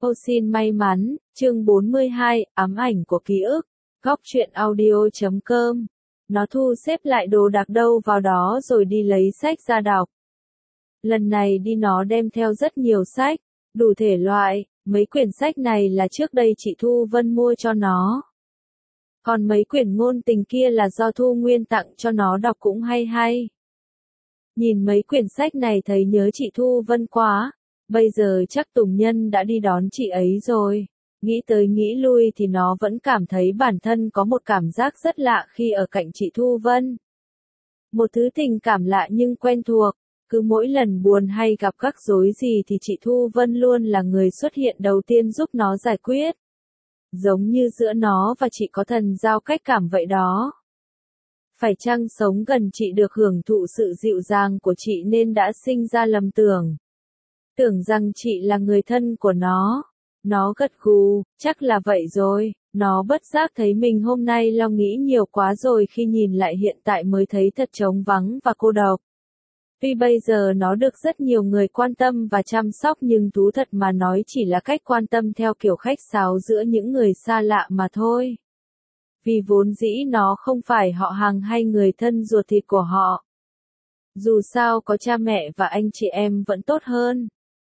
Ô xin may mắn, chương 42, ám ảnh của ký ức, góc truyện audio.com. Nó thu xếp lại đồ đạc đâu vào đó rồi đi lấy sách ra đọc. Lần này đi nó đem theo rất nhiều sách, đủ thể loại, mấy quyển sách này là trước đây chị Thu Vân mua cho nó. Còn mấy quyển ngôn tình kia là do Thu Nguyên tặng cho nó đọc cũng hay hay. Nhìn mấy quyển sách này thấy nhớ chị Thu Vân quá. Bây giờ chắc Tùng Nhân đã đi đón chị ấy rồi. Nghĩ tới nghĩ lui thì nó vẫn cảm thấy bản thân có một cảm giác rất lạ khi ở cạnh chị Thu Vân. Một thứ tình cảm lạ nhưng quen thuộc. Cứ mỗi lần buồn hay gặp các rối gì thì chị Thu Vân luôn là người xuất hiện đầu tiên giúp nó giải quyết. Giống như giữa nó và chị có thần giao cách cảm vậy đó. Phải chăng sống gần chị được hưởng thụ sự dịu dàng của chị nên đã sinh ra lầm tưởng. Tưởng rằng chị là người thân của nó. Nó gật gù, chắc là vậy rồi. Nó bất giác thấy mình hôm nay lo nghĩ nhiều quá rồi khi nhìn lại hiện tại mới thấy thật trống vắng và cô độc. Tuy bây giờ nó được rất nhiều người quan tâm và chăm sóc nhưng thú thật mà nói chỉ là cách quan tâm theo kiểu khách sáo giữa những người xa lạ mà thôi. Vì vốn dĩ nó không phải họ hàng hay người thân ruột thịt của họ. Dù sao có cha mẹ và anh chị em vẫn tốt hơn.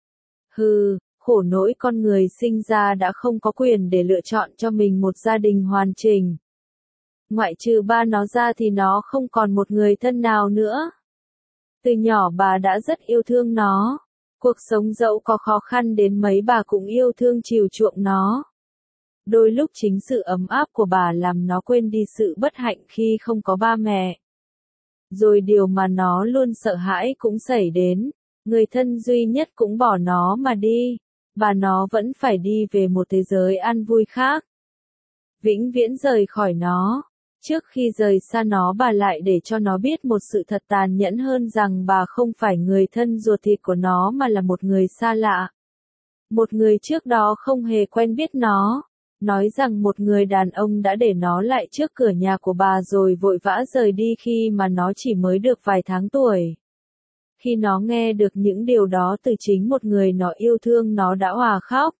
Khổ nỗi con người sinh ra đã không có quyền để lựa chọn cho mình một gia đình hoàn chỉnh. Ngoại trừ ba nó ra thì nó không còn một người thân nào nữa. Từ nhỏ bà đã rất yêu thương nó. Cuộc sống dẫu có khó khăn đến mấy bà cũng yêu thương chiều chuộng nó. Đôi lúc chính sự ấm áp của bà làm nó quên đi sự bất hạnh khi không có ba mẹ. Rồi điều mà nó luôn sợ hãi cũng xảy đến. Người thân duy nhất cũng bỏ nó mà đi. Bà nó vẫn phải đi về một thế giới an vui khác. Vĩnh viễn rời khỏi nó. Trước khi rời xa nó bà lại để cho nó biết một sự thật tàn nhẫn hơn rằng bà không phải người thân ruột thịt của nó mà là một người xa lạ. Một người trước đó không hề quen biết nó. Nói rằng một người đàn ông đã để nó lại trước cửa nhà của bà rồi vội vã rời đi khi mà nó chỉ mới được vài tháng tuổi. Khi nó nghe được những điều đó từ chính một người nó yêu thương nó đã òa khóc.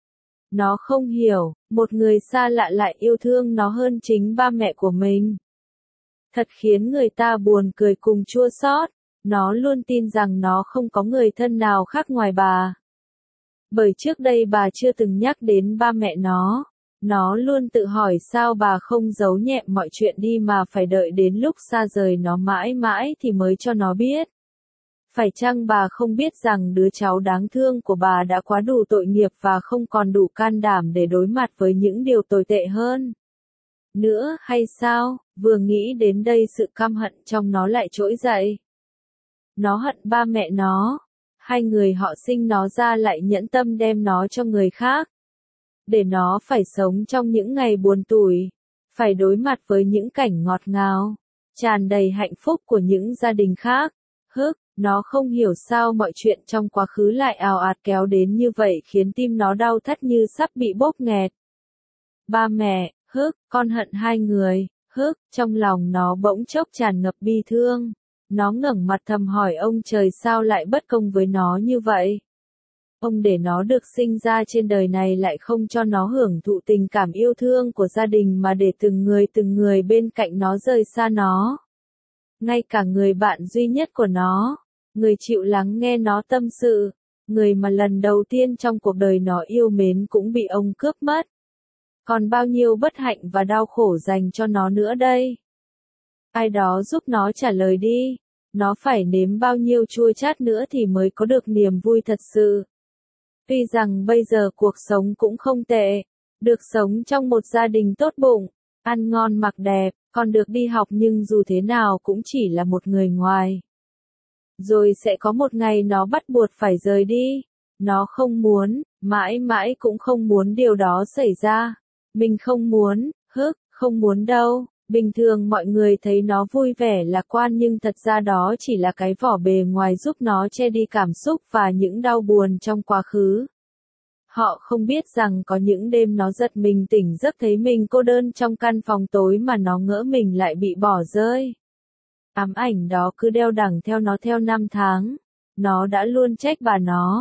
Nó không hiểu, một người xa lạ lại yêu thương nó hơn chính ba mẹ của mình. Thật khiến người ta buồn cười cùng chua xót. Nó luôn tin rằng nó không có người thân nào khác ngoài bà. Bởi trước đây bà chưa từng nhắc đến ba mẹ nó. Nó luôn tự hỏi sao bà không giấu nhẹm mọi chuyện đi mà phải đợi đến lúc xa rời nó mãi mãi thì mới cho nó biết. Phải chăng bà không biết rằng đứa cháu đáng thương của bà đã quá đủ tội nghiệp và không còn đủ can đảm để đối mặt với những điều tồi tệ hơn? Nữa hay sao? Vừa nghĩ đến đây sự căm hận trong nó lại trỗi dậy. Nó hận ba mẹ nó. Hai người họ sinh nó ra lại nhẫn tâm đem nó cho người khác. Để nó phải sống trong những ngày buồn tủi. Phải đối mặt với những cảnh ngọt ngào, tràn đầy hạnh phúc của những gia đình khác. Nó không hiểu sao mọi chuyện trong quá khứ lại ào ạt kéo đến như vậy khiến tim nó đau thắt như sắp bị bóp nghẹt. Ba mẹ, con hận hai người, trong lòng nó bỗng chốc tràn ngập bi thương. Nó ngẩng mặt thầm hỏi ông trời sao lại bất công với nó như vậy. Ông để nó được sinh ra trên đời này lại không cho nó hưởng thụ tình cảm yêu thương của gia đình mà để từng người bên cạnh nó rời xa nó. Ngay cả người bạn duy nhất của nó, người chịu lắng nghe nó tâm sự, người mà lần đầu tiên trong cuộc đời nó yêu mến cũng bị ông cướp mất. Còn bao nhiêu bất hạnh và đau khổ dành cho nó nữa đây? Ai đó giúp nó trả lời đi, nó phải nếm bao nhiêu chua chát nữa thì mới có được niềm vui thật sự. Tuy rằng bây giờ cuộc sống cũng không tệ, được sống trong một gia đình tốt bụng, ăn ngon mặc đẹp, còn được đi học nhưng dù thế nào cũng chỉ là một người ngoài. Rồi sẽ có một ngày nó bắt buộc phải rời đi. Nó không muốn, mãi mãi cũng không muốn điều đó xảy ra. Mình không muốn, không muốn đâu. Bình thường mọi người thấy nó vui vẻ lạc quan nhưng thật ra đó chỉ là cái vỏ bề ngoài giúp nó che đi cảm xúc và những đau buồn trong quá khứ. Họ không biết rằng có những đêm nó giật mình tỉnh giấc thấy mình cô đơn trong căn phòng tối mà nó ngỡ mình lại bị bỏ rơi. Ám ảnh đó cứ đeo đẳng theo nó theo năm tháng. Nó đã luôn trách bà nó.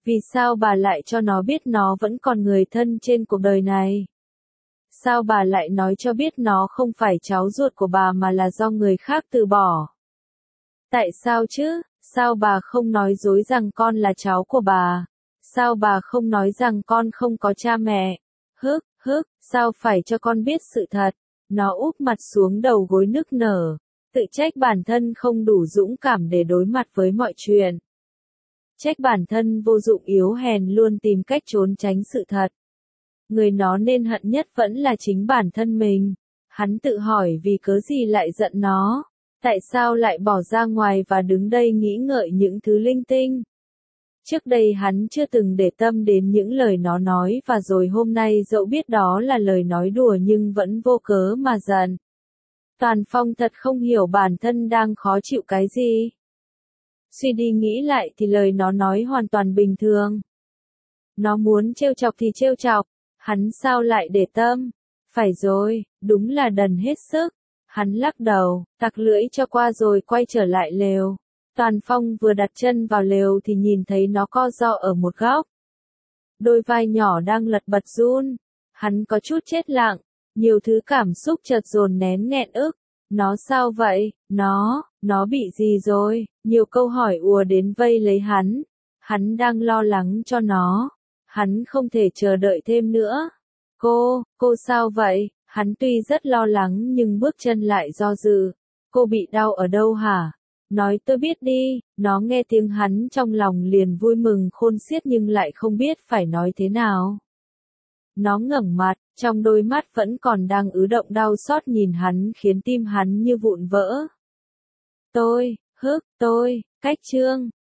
Vì sao bà lại cho nó biết nó vẫn còn người thân trên cuộc đời này? Sao bà lại nói cho biết nó không phải cháu ruột của bà mà là do người khác từ bỏ? Tại sao chứ? Sao bà không nói dối rằng con là cháu của bà? Sao bà không nói rằng con không có cha mẹ? Sao phải cho con biết sự thật? Nó úp mặt xuống đầu gối nức nở, tự trách bản thân không đủ dũng cảm để đối mặt với mọi chuyện. Trách bản thân vô dụng yếu hèn luôn tìm cách trốn tránh sự thật. Người nó nên hận nhất vẫn là chính bản thân mình. Hắn tự hỏi vì cớ gì lại giận nó. Tại sao lại bỏ ra ngoài và đứng đây nghĩ ngợi những thứ linh tinh? Trước đây hắn chưa từng để tâm đến những lời nó nói và rồi hôm nay dẫu biết đó là lời nói đùa nhưng vẫn vô cớ mà giận. Toàn Phong thật không hiểu bản thân đang khó chịu cái gì. Suy đi nghĩ lại thì lời nó nói hoàn toàn bình thường. Nó muốn trêu chọc thì trêu chọc, hắn sao lại để tâm? Phải rồi, đúng là đần hết sức. Hắn lắc đầu, tặc lưỡi cho qua rồi quay trở lại lều. Toàn Phong vừa đặt chân vào lều thì nhìn thấy nó co ro ở một góc. Đôi vai nhỏ đang lật bật run. Hắn có chút chết lặng, nhiều thứ cảm xúc chợt dồn nén nghẹn ức. Nó sao vậy? Nó bị gì rồi? Nhiều câu hỏi ùa đến vây lấy hắn. Hắn đang lo lắng cho nó. Hắn không thể chờ đợi thêm nữa. Cô sao vậy? Hắn tuy rất lo lắng nhưng bước chân lại do dự. Cô bị đau ở đâu hả? Nói tôi biết đi. Nó nghe tiếng hắn trong lòng liền vui mừng khôn xiết nhưng lại không biết phải nói thế nào. Nó ngẩng mặt, trong đôi mắt vẫn còn đang ứ động đau xót nhìn hắn khiến tim hắn như vụn vỡ. Cách Trương,